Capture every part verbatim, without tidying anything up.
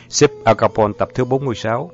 Sếp Al Capone tập thứ bốn mươi sáu.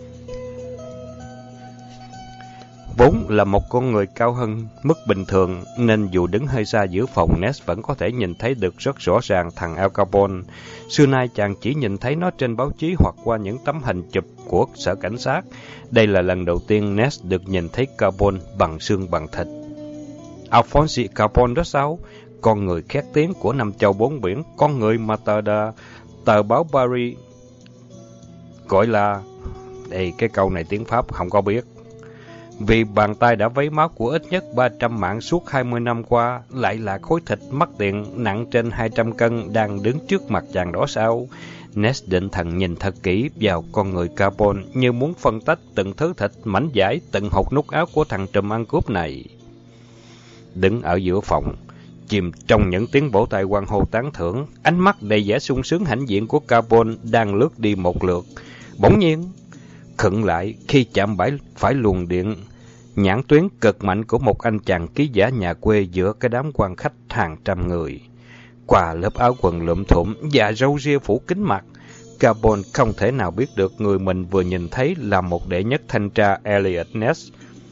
Vốn là một con người cao hơn mức bình thường, nên dù đứng hơi xa giữa phòng, Ness vẫn có thể nhìn thấy được rất rõ ràng thằng Al Capone. Xưa nay chàng chỉ nhìn thấy nó trên báo chí hoặc qua những tấm hình chụp của sở cảnh sát. Đây là lần đầu tiên Ness được nhìn thấy Capone bằng xương bằng thịt. Alphonse Capone đó sao? Con người khét tiếng của năm châu bốn biển, con người mà tờ, đà, tờ báo Paris gọi là... Đây, cái câu này tiếng Pháp không có biết. Vì bàn tay đã vấy máu của ít nhất ba trăm mạng suốt hai mươi năm qua, lại là khối thịt mắc tiền nặng trên hai trăm cân đang đứng trước mặt chàng đó sao? Ness định thần nhìn thật kỹ vào con người Capone như muốn phân tách từng thứ thịt mảnh vải, từng hột nút áo của thằng trùm ăn cướp này. Đứng ở giữa phòng, chìm trong những tiếng vỗ tay hoan hô tán thưởng, ánh mắt đầy vẻ sung sướng hãnh diện của Capone đang lướt đi một lượt. Bỗng nhiên, khựng lại khi chạm bãi phải luồng điện nhãn tuyến cực mạnh của một anh chàng ký giả nhà quê giữa cái đám quan khách hàng trăm người. Qua lớp áo quần lụm thủm và râu ria phủ kín mặt, Capone không thể nào biết được người mình vừa nhìn thấy là một đệ nhất thanh tra Elliot Ness.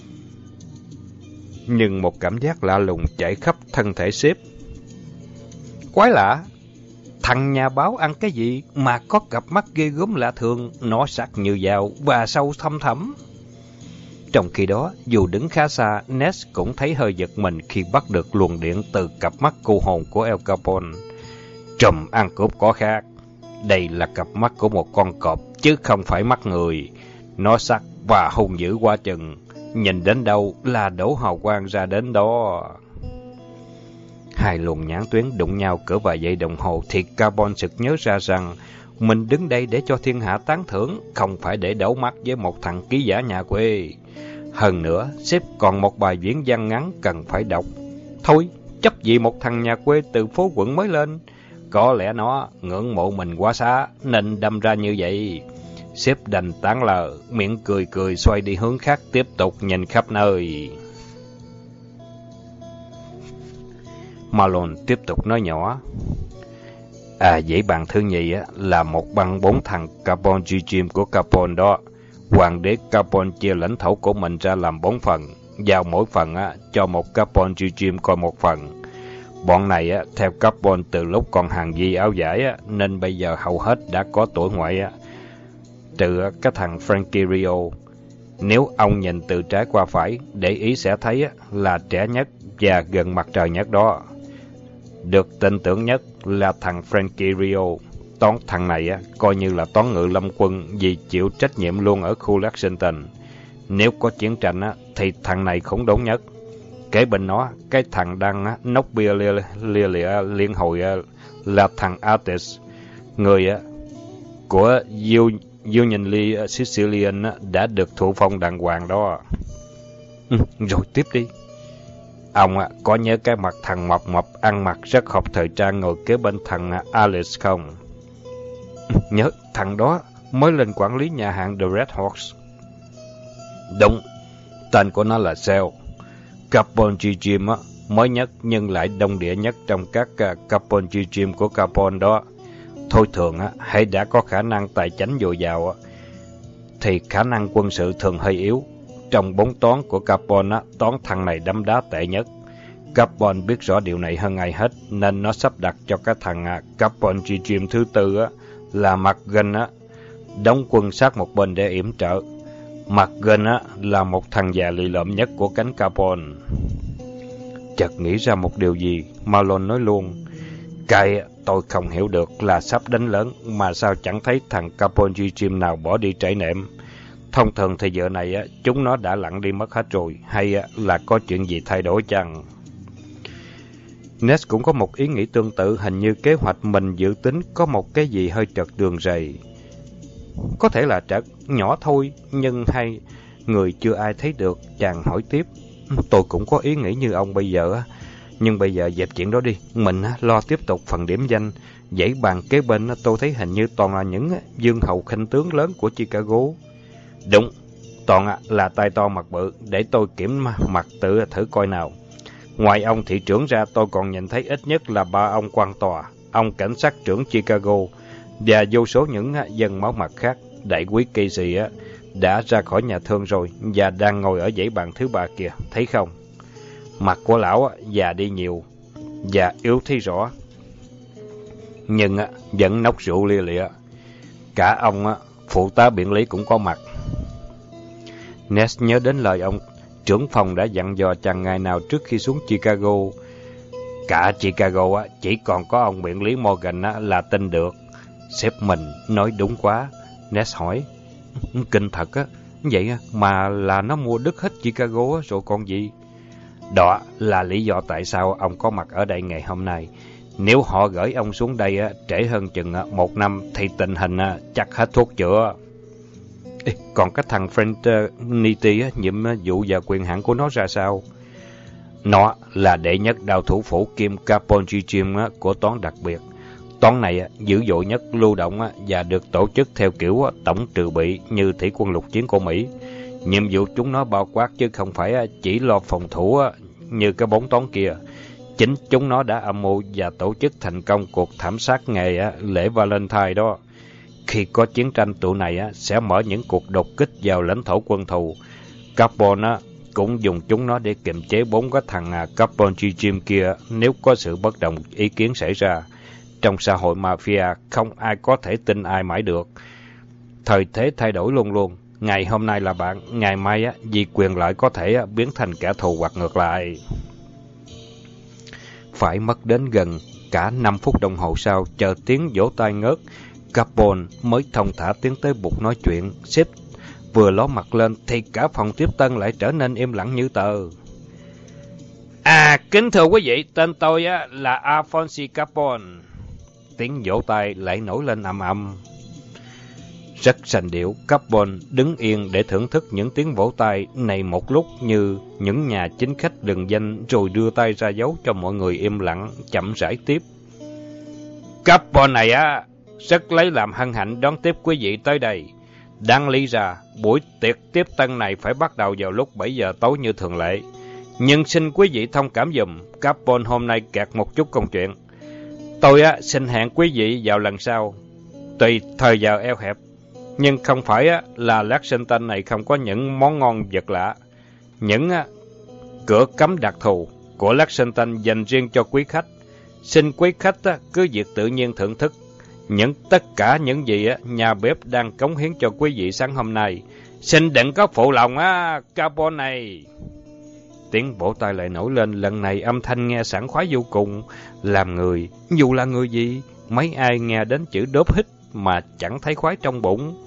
Nhưng một cảm giác lạ lùng chạy khắp thân thể sếp. Quái lạ! Thằng nhà báo ăn cái gì mà có cặp mắt ghê gớm lạ thường, nó sắc như dao và sâu thăm thẳm. Trong khi đó, dù đứng khá xa, Ness cũng thấy hơi giật mình khi bắt được luồng điện từ cặp mắt cô hồn của Al Capone. Trùm ăn cướp có khác. Đây là cặp mắt của một con cọp, chứ không phải mắt người. Nó sắc và hung dữ quá chừng. Nhìn đến đâu là đổ hào quang ra đến đó. Hai luồng nhãn tuyến đụng nhau cỡ vài giây đồng hồ thì Capone sực nhớ ra rằng mình đứng đây để cho thiên hạ tán thưởng, không phải để đấu mắt với một thằng ký giả nhà quê. Hơn nữa, sếp còn một bài viễn văn ngắn cần phải đọc. Thôi, chấp gì một thằng nhà quê từ phố quận mới lên. Có lẽ nó ngưỡng mộ mình quá xa, nên đâm ra như vậy. Sếp đành tán lờ, miệng cười cười xoay đi hướng khác, tiếp tục nhìn khắp nơi. Malone tiếp tục nói nhỏ. À, dãy bàn thứ nhì á, là một băng bốn thằng Capone Regime của Capone đó. Hoàng đế Capone chia lãnh thổ của mình ra làm bốn phần, vào mỗi phần á, cho một Capone Regime coi một phần. Bọn này á, theo Capone từ lúc còn hàng di áo giải á, nên bây giờ hầu hết đã có tuổi ngoại á. Trừ cái thằng Frankie Rio. Nếu ông nhìn từ trái qua phải, để ý sẽ thấy á, là trẻ nhất và gần mặt trời nhất đó. Được tin tưởng nhất là thằng Frankie Rio. Toán thằng này á, coi như là toán ngự lâm quân vì chịu trách nhiệm luôn ở khu Lexington. Nếu có chiến tranh á, thì thằng này khủng đốn nhất. Kế bên nó, cái thằng đang á, nốc bia lia lia lịa liên hồi á, là thằng Artis. Người á, của Union Lee Sicilian á, đã được thụ phong đàng hoàng đó. Ừ, rồi tiếp đi. Ông á, có nhớ cái mặt thằng mập mập ăn mặc rất hợp thời trang ngồi kế bên thằng Alice không? Nhớ, thằng đó mới lên quản lý nhà hàng The Red Horse. Đúng, tên của nó là Sale. Capone Regime á, mới nhất nhưng lại đông địa nhất trong các uh, Capone Regime của Capone đó. Thôi thường á, hãy đã có khả năng tài chánh dồi dào á, thì khả năng quân sự thường hơi yếu. Trong bốn toán của Capone á, toán thằng này đấm đá tệ nhất. Capone biết rõ điều này hơn ai hết, nên nó sắp đặt cho cái thằng uh, Capone Regime thứ tư á, là McGinn á, đóng quân sát một bên để yểm trợ. McGinn á, là một thằng già lì lợm nhất của cánh Capone. Chợt nghĩ ra một điều gì, Malone nói luôn. Cái tôi không hiểu được là sắp đánh lớn, mà sao chẳng thấy thằng Capone Regime nào bỏ đi trải nệm. Thông thường thì giờ này á, chúng nó đã lặn đi mất hết rồi, hay á, là có chuyện gì thay đổi chăng? Ness cũng có một ý nghĩ tương tự, hình như kế hoạch mình dự tính có một cái gì hơi trật đường rầy. Có thể là trật, nhỏ thôi, nhưng hay người chưa ai thấy được. Chàng hỏi tiếp. Tôi cũng có ý nghĩ như ông bây giờ, nhưng bây giờ dẹp chuyện đó đi, mình lo tiếp tục phần điểm danh. Dãy bàn kế bên tôi thấy hình như toàn là những dương hầu khanh tướng lớn của Chicago. Đúng, toàn là tay to mặt bự, để tôi kiểm mặt tự thử coi nào. Ngoài ông thị trưởng ra, tôi còn nhìn thấy ít nhất là ba ông quan tòa, ông cảnh sát trưởng Chicago, và vô số những dân máu mặt khác. Đại quý Casey đã ra khỏi nhà thương rồi và đang ngồi ở dãy bàn thứ ba kìa, thấy không? Mặt của lão già đi nhiều và yếu thấy rõ, nhưng vẫn nốc rượu lia lịa. Cả ông phụ tá biện lý cũng có mặt. Ness nhớ đến lời ông trưởng phòng đã dặn dò chàng ngày nào trước khi xuống Chicago. Cả Chicago chỉ còn có ông biện lý Morgan là tin được. Sếp mình nói đúng quá. Ness hỏi, kinh thật á, vậy mà là nó mua đứt hết Chicago rồi còn gì? Đó là lý do tại sao ông có mặt ở đây ngày hôm nay. Nếu họ gửi ông xuống đây trễ hơn chừng một năm thì tình hình chắc hết thuốc chữa. Ê, còn cái thằng Frank Nitti nhiệm vụ và quyền hạn của nó ra sao? Nó là đệ nhất đào thủ phủ kim Capone Jim của toán đặc biệt. Toán này dữ dội nhất, lưu động và được tổ chức theo kiểu tổng trừ bị như thủy quân lục chiến của Mỹ. Nhiệm vụ chúng nó bao quát chứ không phải chỉ lo phòng thủ như cái bóng toán kia. Chính chúng nó đã âm mưu và tổ chức thành công cuộc thảm sát ngày lễ Valentine đó. Khi có chiến tranh, tụi này sẽ mở những cuộc đột kích vào lãnh thổ quân thù. Capone cũng dùng chúng nó để kiềm chế bốn cái thằng Capone Jim kia nếu có sự bất đồng ý kiến xảy ra. Trong xã hội mafia, không ai có thể tin ai mãi được. Thời thế thay đổi luôn luôn. Ngày hôm nay là bạn, ngày mai vì quyền lợi có thể biến thành kẻ thù hoặc ngược lại. Phải mất đến gần cả năm phút đồng hồ sau, chờ tiếng vỗ tay ngớt, Capone mới thông thả tiến tới bục nói chuyện. Sếp vừa ló mặt lên thì cả phòng tiếp tân lại trở nên im lặng như tờ. À, kính thưa quý vị, tên tôi á, là Alphonse Capone. Tiếng vỗ tay lại nổi lên ầm ầm. Rất sành điệu, Capone đứng yên để thưởng thức những tiếng vỗ tay này một lúc như những nhà chính khách lừng danh, rồi đưa tay ra dấu cho mọi người im lặng, chậm rãi tiếp. Capone này á, rất lấy làm hân hạnh đón tiếp quý vị tới đây. Đáng lý ra, buổi tiệc tiếp tân này phải bắt đầu vào lúc bảy giờ tối như thường lệ. Nhưng xin quý vị thông cảm giùm, Capone hôm nay kẹt một chút công chuyện. Tôi á, xin hẹn quý vị vào lần sau. Tùy thời giờ eo hẹp. Nhưng không phải á, là Lexington này không có những món ngon vật lạ. Những á, cửa cấm đặc thù của Lexington dành riêng cho quý khách. Xin quý khách á, cứ việc tự nhiên thưởng thức những tất cả những gì á, nhà bếp đang cống hiến cho quý vị sáng hôm nay. Xin đừng có phụ lòng á, Capone này. Tiếng vỗ tay lại nổi lên, lần này âm thanh nghe sảng khoái vô cùng, làm người, dù là người gì, mấy ai nghe đến chữ đốp hít mà chẳng thấy khoái trong bụng.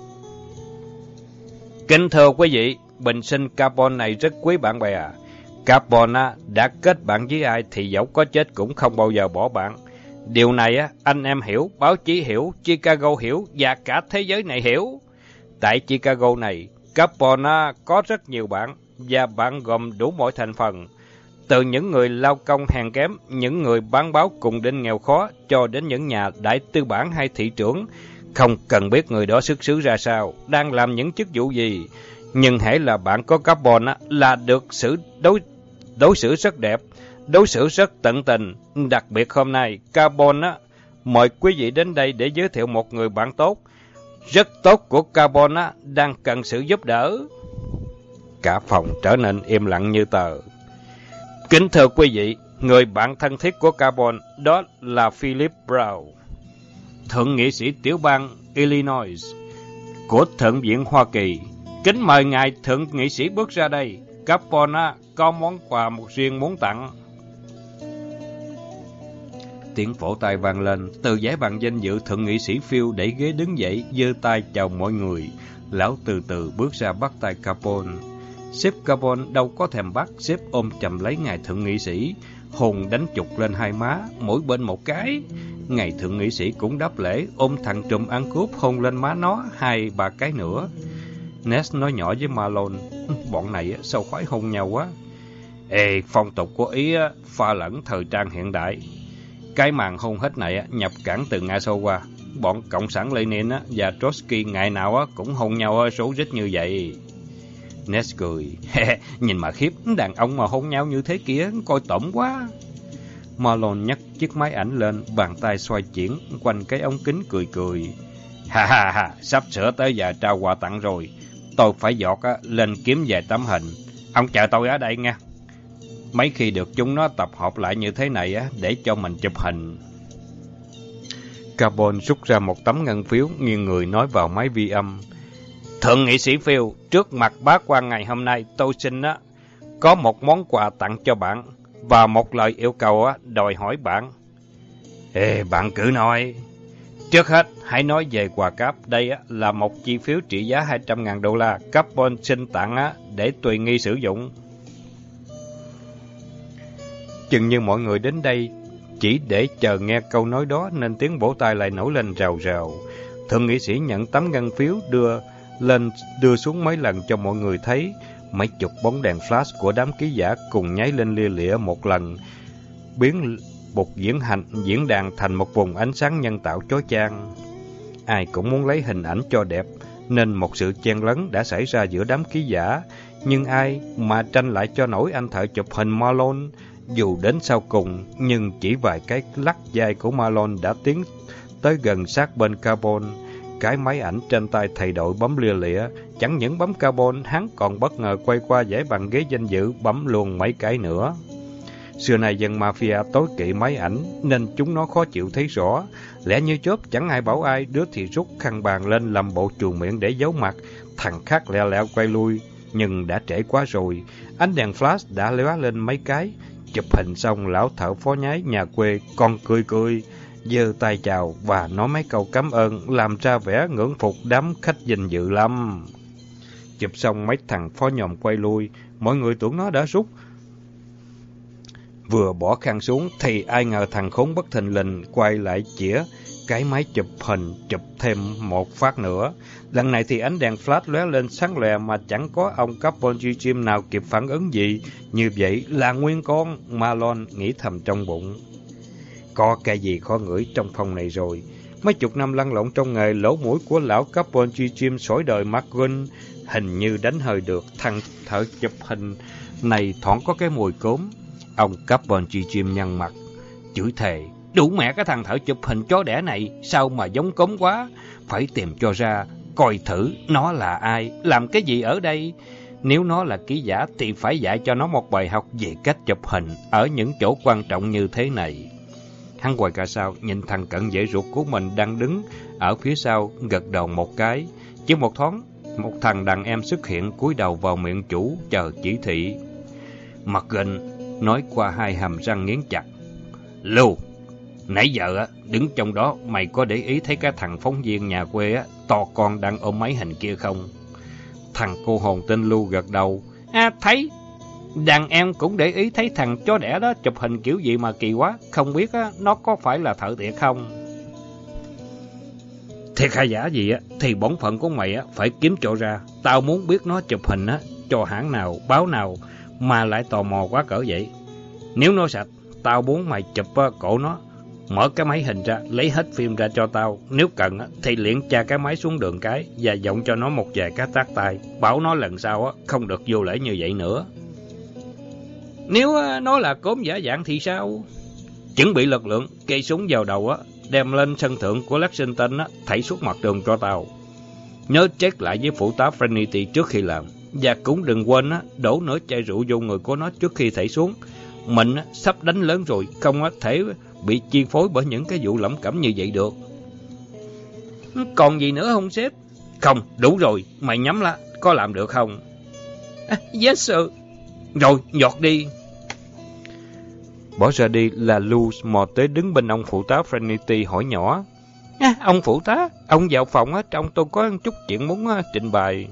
Kính thưa quý vị, bình sinh Capone này rất quý bạn bè. Capone đã kết bạn với ai thì dẫu có chết cũng không bao giờ bỏ bạn. Điều này anh em hiểu, báo chí hiểu, Chicago hiểu và cả thế giới này hiểu. Tại Chicago này, Capone có rất nhiều bạn, và bạn gồm đủ mọi thành phần. Từ những người lao công hèn kém, những người bán báo cùng đến nghèo khó, cho đến những nhà đại tư bản hay thị trưởng. Không cần biết người đó xuất xứ ra sao, đang làm những chức vụ gì. Nhưng hễ là bạn có Capone là được xử đối, đối xử rất đẹp, đối xử rất tận tình. Đặc biệt hôm nay, Capone mời quý vị đến đây để giới thiệu một người bạn tốt, rất tốt của Capone đang cần sự giúp đỡ. Cả phòng trở nên im lặng như tờ. Kính thưa quý vị, người bạn thân thiết của Capone đó là Philip Brown, thượng nghị sĩ tiểu bang Illinois của Thượng viện Hoa Kỳ. Kính mời ngài thượng nghị sĩ bước ra đây. Capone có món quà một riêng muốn tặng. Tiếng vỗ tay vang lên, từ giấy bằng danh dự thượng nghị sĩ Phil đẩy ghế đứng dậy, giơ tay chào mọi người. Lão từ từ bước ra bắt tay Capone. Sếp Capone đâu có thèm bắt, sếp ôm chầm lấy ngài thượng nghị sĩ, hồn đánh chục lên hai má, mỗi bên một cái. Ngài thượng nghị sĩ cũng đáp lễ, ôm thằng trùm ăn cướp hôn lên má nó hai ba cái nữa. Ness nói nhỏ với Malone, bọn này sao khoái hôn nhau quá. Ê, phong tục của Ý pha lẫn thời trang hiện đại. Cái màn hôn hết này nhập cảng từ Nga Xô qua. Bọn Cộng sản Lenin và Trotsky ngày nào cũng hôn nhau rối rít như vậy. Ness cười. Nhìn mà khiếp, đàn ông mà hôn nhau như thế kia, coi tổm quá. Marlon nhấc chiếc máy ảnh lên, bàn tay xoay chuyển quanh cái ống kính cười cười. Ha ha ha, sắp sửa tới giờ trao quà tặng rồi. Tôi phải giọt á, lên kiếm vài tấm hình. Ông chờ tôi ở đây nha. Mấy khi được chúng nó tập hợp lại như thế này á, để cho mình chụp hình. Carbon rút ra một tấm ngân phiếu, nghiêng người nói vào máy vi âm. Thượng nghị sĩ Phil, trước mặt bá quan ngày hôm nay, tôi xin á, có một món quà tặng cho bạn, và một lời yêu cầu á, đòi hỏi bạn. Ê, bạn cứ nói. Trước hết, hãy nói về quà cáp. Đây á, là một chi phiếu trị giá hai trăm ngàn đô la. Carbon xin tặng á, để tùy nghi sử dụng. Chừng như mọi người đến đây chỉ để chờ nghe câu nói đó, nên tiếng vỗ tay lại nổi lên rào rào. Thượng nghị sĩ nhận tấm ngân phiếu, đưa lên đưa xuống mấy lần cho mọi người thấy. Mấy chục bóng đèn flash của đám ký giả cùng nháy lên lia lịa một lần, biến một diễn hành diễn đàn thành một vùng ánh sáng nhân tạo chói chang. Ai cũng muốn lấy hình ảnh cho đẹp, nên một sự chen lấn đã xảy ra giữa đám ký giả. Nhưng ai mà tranh lại cho nổi anh thợ chụp hình Marlon. Dù đến sau cùng, nhưng chỉ vài cái lắc vai của Marlon đã tiến tới gần sát bên Carbon. Cái máy ảnh trên tay thầy đội bấm lia lịa. Chẳng những bấm Carbon, hắn còn bất ngờ quay qua dãy bàn ghế danh dự, bấm luôn mấy cái nữa. Xưa nay dân mafia tối kỵ máy ảnh, nên chúng nó khó chịu thấy rõ. Lẽ như chớp, chẳng ai bảo ai, đứa thì rút khăn bàn lên làm bộ chuồn miệng để giấu mặt. Thằng khác lẹ lẹ quay lui, nhưng đã trễ quá rồi. Ánh đèn flash đã lóe lên mấy cái. Chụp hình xong, lão thợ phó nhái nhà quê còn cười cười, giơ tay chào và nói mấy câu cảm ơn, làm ra vẻ ngưỡng phục đám khách danh dự lắm. Chụp xong, mấy thằng phó nhòm quay lui, mọi người tưởng nó đã rút. Vừa bỏ khăn xuống thì ai ngờ thằng khốn bất thình lình quay lại chĩa cái máy chụp hình, chụp thêm một phát nữa. Lần này thì ánh đèn flash lóe lên sáng lòe mà chẳng có ông Carbon Jim nào kịp phản ứng gì. Như vậy là nguyên con, Marlon nghĩ thầm trong bụng. Có cái gì khó ngửi trong phòng này rồi. Mấy chục năm lăn lộn trong nghề, lỗ mũi của lão Carbon Jim sỏi đời McGuinn hình như đánh hơi được. Thằng thợ chụp hình này thoảng có cái mùi cốm. Ông Carbon Jim nhăn mặt, chửi thề. Đủ mẹ cái thằng thợ chụp hình chó đẻ này, sao mà giống cốm quá. Phải tìm cho ra, coi thử nó là ai, làm cái gì ở đây. Nếu nó là ký giả thì phải dạy cho nó một bài học về cách chụp hình ở những chỗ quan trọng như thế này. Hắn quay cả sau, nhìn thằng cận vệ ruột của mình đang đứng ở phía sau, gật đầu một cái. Chỉ một thoáng, một thằng đàn em xuất hiện, cúi đầu vào miệng chủ, chờ chỉ thị. Mặt gệnh nói qua hai hàm răng nghiến chặt. Lưu, nãy giờ á, đứng trong đó, mày có để ý thấy cái thằng phóng viên nhà quê á, to con đang ôm máy hình kia không? Thằng cô hồn tên Lưu gật đầu. À, thấy. Đàn em cũng để ý thấy thằng chó đẻ đó chụp hình kiểu gì mà kỳ quá. Không biết á, nó có phải là thợ thiệt không? Thiệt hay giả gì á, thì bổn phận của mày á, phải kiếm chỗ ra. Tao muốn biết nó chụp hình á, cho hãng nào, báo nào mà lại tò mò quá cỡ vậy. Nếu nó sạch, tao muốn mày chụp cổ nó, mở cái máy hình ra, lấy hết phim ra cho tao. Nếu cần thì liền tra cái máy xuống đường cái và giọng cho nó một vài cái tát tay. Bảo nó lần sau không được vô lễ như vậy nữa. Nếu nó là cốm giả dạng thì sao? Chuẩn bị lực lượng, cây súng vào đầu á, đem lên sân thượng của Lexington á, thảy suốt mặt đường cho tao. Nhớ check lại với phụ tá Trinity trước khi làm. Và cũng đừng quên á, đổ nửa chai rượu vô người của nó trước khi thảy xuống. Mình á, sắp đánh lớn rồi, không á, thể bị chi phối bởi những cái vụ lẩm cẩm như vậy được. Còn gì nữa không sếp? Không, đủ rồi, mày nhắm lá, có làm được không? À, yes sir. Rồi, nhọt đi. Bỏ ra đi là Luz mò tới đứng bên ông phụ tá Trinity hỏi nhỏ. À, ông phụ tá, ông vào phòng á, trong tôi có chút chuyện muốn á, trình bày.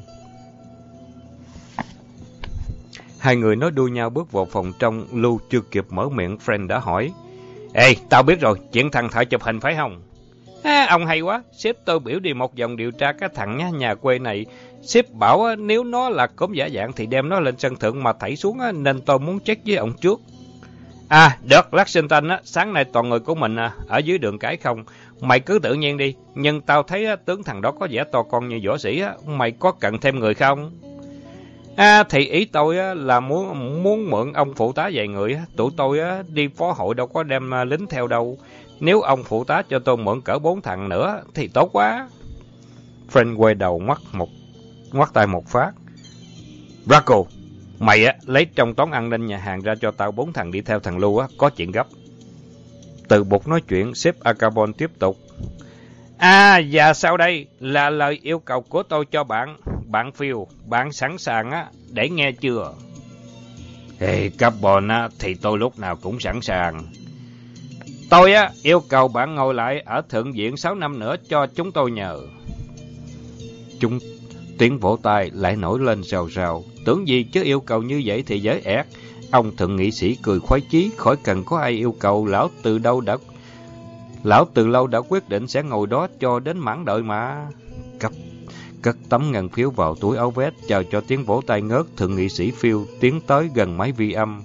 Hai người nói đuôi nhau bước vào phòng trong. Lưu chưa kịp mở miệng, Friend đã hỏi. Ê, tao biết rồi, chuyện thằng thợ chụp hình phải không? À, ông hay quá, sếp tôi biểu đi một vòng điều tra cái thằng nhà, nhà quê này. Sếp bảo á, nếu nó là cốm giả dạng thì đem nó lên sân thượng mà thảy xuống á, nên tôi muốn check với ông trước. À, được, Lexington á, sáng nay toàn người của mình à, ở dưới đường cái không. Mày cứ tự nhiên đi, nhưng tao thấy á, tướng thằng đó có vẻ to con như võ sĩ á, mày có cần thêm người không? À, thì ý tôi á, là muốn muốn mượn ông phụ tá vài người. Tụi tôi á, đi phó hội đâu có đem lính theo đâu. Nếu ông phụ tá cho tôi mượn cỡ bốn thằng nữa thì tốt quá. Frank quay đầu ngoắt một ngoắt tay một phát. Braco, mày á, lấy trong toán an ninh nhà hàng ra cho tao bốn thằng đi theo thằng Lưu á, có chuyện gấp. Từ bục nói chuyện, sếp Acabon tiếp tục. À, và sau đây là lời yêu cầu của tôi cho bạn. Bạn Phil, bạn sẵn sàng á, để nghe chưa? Hey, Carbon á, thì tôi lúc nào cũng sẵn sàng. Tôi á, yêu cầu bạn ngồi lại ở thượng viện sáu năm nữa cho chúng tôi nhờ. Chúng tiếng vỗ tay lại nổi lên rào rào. Tưởng gì chứ yêu cầu như vậy thì dễ ẹt. Ông thượng nghị sĩ cười khoái chí, khỏi cần có ai yêu cầu, lão từ đâu đã lão từ lâu đã quyết định sẽ ngồi đó cho đến mãn đợi mà. Cất cất tấm ngân phiếu vào túi áo vest, chào cho tiếng vỗ tay ngớt. Thượng nghị sĩ Phil tiến tới gần máy vi âm.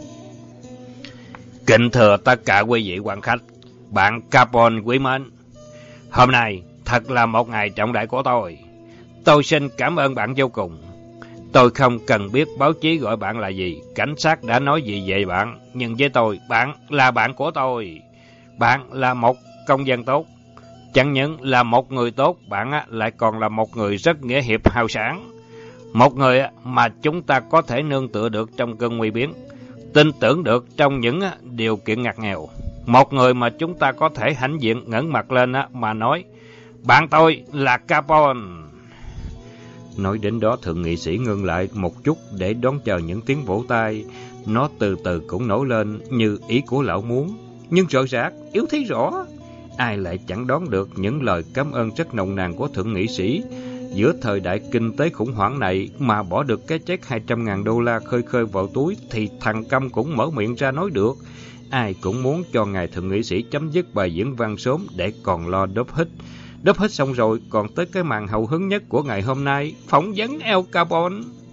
Kính thưa tất cả quý vị quan khách, bạn Capone quý mến, hôm nay thật là một ngày trọng đại của tôi. Tôi xin cảm ơn bạn vô cùng. Tôi không cần biết báo chí gọi bạn là gì, cảnh sát đã nói gì về bạn, nhưng với tôi, bạn là bạn của tôi. Bạn là một công dân tốt. Chẳng những là một người tốt, bạn lại còn là một người rất nghĩa hiệp hào sản. Một người mà chúng ta có thể nương tựa được trong cơn nguy biến, tin tưởng được trong những điều kiện ngặt nghèo. Một người mà chúng ta có thể hãnh diện ngẩng mặt lên mà nói, bạn tôi là Capone. Nói đến đó, thượng nghị sĩ ngưng lại một chút để đón chờ những tiếng vỗ tay. Nó từ từ cũng nổi lên như ý của lão muốn, nhưng rõ ràng yếu thấy rõ. Ai lại chẳng đoán được những lời cảm ơn rất nồng nàn của thượng nghị sĩ. Giữa thời đại kinh tế khủng hoảng này mà bỏ được cái check hai trăm ngàn đô la khơi khơi vào túi thì thằng Câm cũng mở miệng ra nói được. Ai cũng muốn cho ngài thượng nghị sĩ chấm dứt bài diễn văn sớm để còn lo đốp hít. Đốp hít xong rồi còn tới cái màn hào hứng nhất của ngày hôm nay, phỏng vấn El Capone.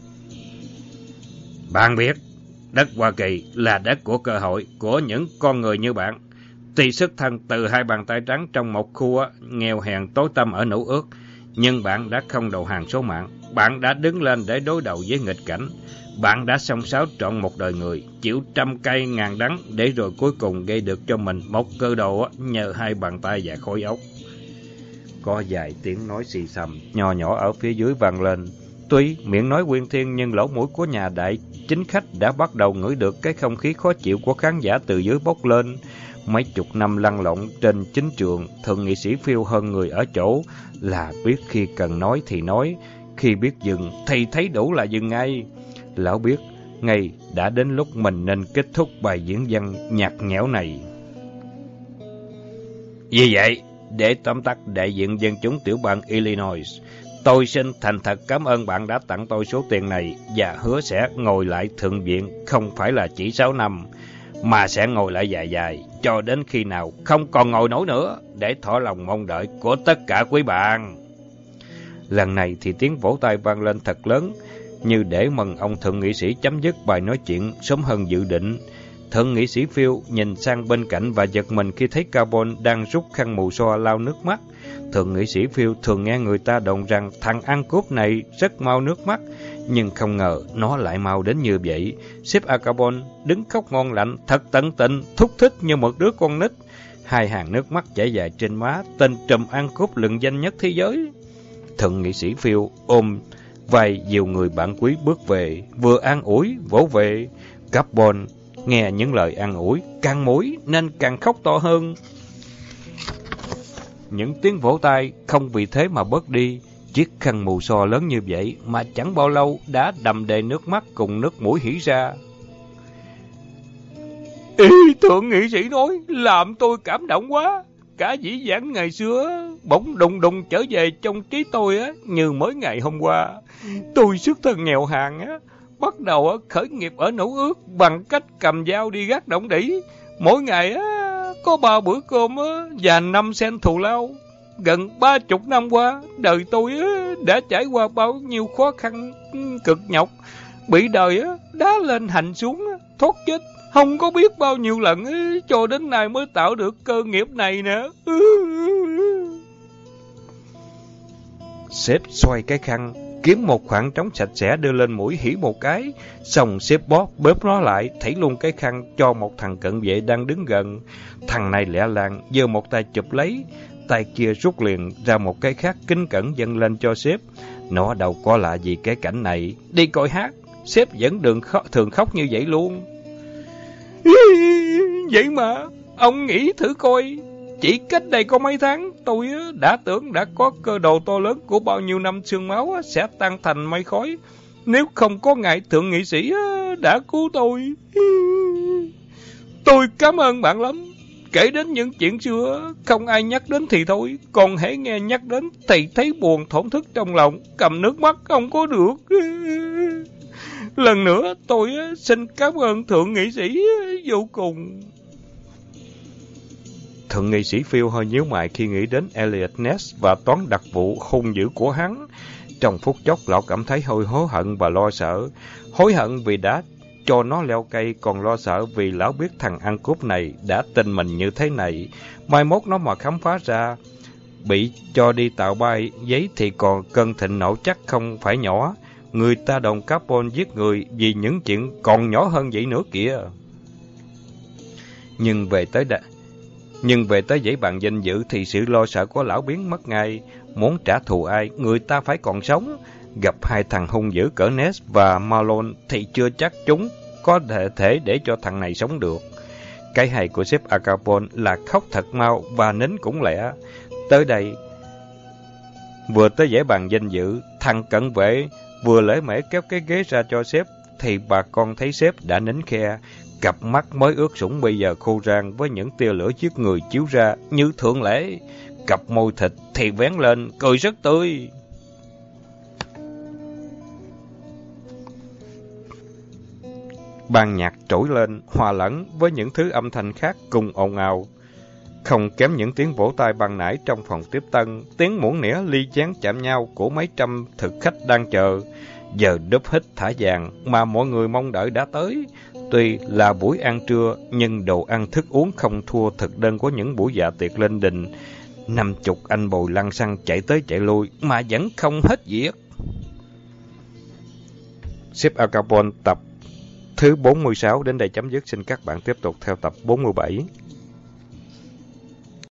Bạn biết, đất Hoa Kỳ là đất của cơ hội, của những con người như bạn. Tuy xuất thân từ hai bàn tay trắng trong một khu nghèo hèn tối tăm ở Nữ Ước, nhưng bạn đã không đầu hàng số mạng. Bạn đã đứng lên để đối đầu với nghịch cảnh. Bạn đã xông xáo trọn một đời người, chịu trăm cây ngàn đắng để rồi cuối cùng gây được cho mình một cơ đồ nhờ hai bàn tay và khối óc. Có vài tiếng nói xì xầm nhỏ nhỏ ở phía dưới vang lên. Tuy miệng nói quyên thiên nhưng lỗ mũi của nhà đại chính khách đã bắt đầu ngửi được cái không khí khó chịu của khán giả từ dưới bốc lên. Mấy chục năm lăn lộn trên chính trường, thượng nghị sĩ Phil hơn người ở chỗ là biết khi cần nói thì nói, khi biết dừng thì thấy đủ là dừng ngay. Lão biết ngay đã đến lúc mình nên kết thúc bài diễn văn nhạt nhẽo này. Vì vậy, để tóm tắt đại diện dân chúng tiểu bang Illinois, tôi xin thành thật cảm ơn bạn đã tặng tôi số tiền này và hứa sẽ ngồi lại thượng viện không phải là chỉ sáu năm, mà sẽ ngồi lại dài dài cho đến khi nào không còn ngồi nổi nữa để thỏa lòng mong đợi của tất cả quý bạn. Lần này thì tiếng vỗ tay vang lên thật lớn, như để mừng ông thượng nghị sĩ chấm dứt bài nói chuyện sớm hơn dự định. Thượng nghị sĩ Phil nhìn sang bên cạnh và giật mình khi thấy Capone đang rút khăn mù xoa lau nước mắt. Thượng nghị sĩ Phil thường nghe người ta đồn rằng thằng ăn cướp này rất mau nước mắt, nhưng không ngờ nó lại mau đến như vậy. Sếp Acabon đứng khóc ngon lạnh, thật tận tình, thúc thích như một đứa con nít. Hai hàng nước mắt chảy dài trên má tên trùm ăn cướp lừng danh nhất thế giới. Thượng nghị sĩ Phil ôm vai dìu người bạn quý bước về, vừa an ủi vỗ về. Capone nghe những lời an ủi càng mũi nên càng khóc to hơn. Những tiếng vỗ tay không vì thế mà bớt đi. Chiếc khăn mù so lớn như vậy mà chẳng bao lâu đã đầm đìa nước mắt cùng nước mũi hỉ ra. Ý, thượng nghị sĩ nói làm tôi cảm động quá. Cả dĩ vãng ngày xưa bỗng đùng đùng trở về trong trí tôi á, như mới ngày hôm qua. Tôi xuất thân nghèo hàn á, bắt đầu khởi nghiệp ở Nữ Ước bằng cách cầm dao đi gác động đỉ. Mỗi ngày á có ba bữa cơm á và năm sen thù lao. Gần ba chục năm qua, đời tôi á đã trải qua bao nhiêu khó khăn cực nhọc, bị đời á đá lên hành xuống, thoát chết không có biết bao nhiêu lần á, cho đến nay mới tạo được cơ nghiệp này nè. Sếp xoay cái khăn, kiếm một khoảng trống sạch sẽ đưa lên mũi hỉ một cái, xong xếp bóp bóp nó lại, thảy luôn cái khăn cho một thằng cận vệ đang đứng gần. Thằng này lẹ làng, giơ một tay chụp lấy, tay kia rút liền ra một cái khác, kính cẩn dâng lên cho sếp. Nó đâu có lạ gì cái cảnh này, đi coi hát, sếp vẫn đường khóc, thường khóc như vậy luôn. Vậy mà, ông nghĩ thử coi, chỉ cách đây có mấy tháng, tôi đã tưởng đã có cơ đồ to lớn của bao nhiêu năm xương máu sẽ tan thành mây khói, nếu không có ngài thượng nghị sĩ đã cứu tôi. Tôi cảm ơn bạn lắm. Kể đến những chuyện xưa, không ai nhắc đến thì thôi, còn hễ nghe nhắc đến thì thấy buồn thổn thức trong lòng, cầm nước mắt không có được. Lần nữa, tôi xin cảm ơn thượng nghị sĩ vô cùng. Thượng nghị sĩ Phil hơi nhíu mày khi nghĩ đến Elliot Ness và toán đặc vụ hung dữ của hắn. Trong phút chốc, lão cảm thấy hơi hối hận và lo sợ. Hối hận vì đã cho nó leo cây, còn lo sợ vì lão biết thằng ăn cướp này đã tin mình như thế này. Mai mốt nó mà khám phá ra, bị cho đi tạo bay giấy thì còn cơn thịnh nộ chắc không phải nhỏ. Người ta đồng Capone giết người vì những chuyện còn nhỏ hơn vậy nữa kìa. Nhưng về tới đã... Nhưng về tới giấy bàn danh dự thì sự lo sợ của lão biến mất ngay. Muốn trả thù ai, người ta phải còn sống. Gặp hai thằng hung dữ cỡ Ness và Malone thì chưa chắc chúng có thể, thể để cho thằng này sống được. Cái hay của sếp Al Capone là khóc thật mau và nín cũng lẹ. Tới đây, vừa tới giấy bàn danh dự, thằng cận vệ vừa lễ mễ kéo cái ghế ra cho sếp, thì bà con thấy sếp đã nín khe. Cặp mắt mới ướt sũng bây giờ khô rang với những tia lửa giết người chiếu ra như thường lễ. Cặp môi thịt thì vén lên, cười rất tươi. Ban nhạc trỗi lên, hòa lẫn với những thứ âm thanh khác cùng ồn ào. Không kém những tiếng vỗ tay ban nãy trong phòng tiếp tân, tiếng muỗng nĩa ly chén chạm nhau của mấy trăm thực khách đang chờ. Giờ đúp hít thả vàng mà mọi người mong đợi đã tới. Tuy là buổi ăn trưa, nhưng đồ ăn thức uống không thua thực đơn của những buổi dạ tiệc lên đình. Năm chục anh bồi lăng xăng chạy tới chạy lui mà vẫn không hết việc. Sếp Al Capone tập thứ bốn mươi sáu đến đây chấm dứt. Xin các bạn tiếp tục theo tập bốn mươi bảy.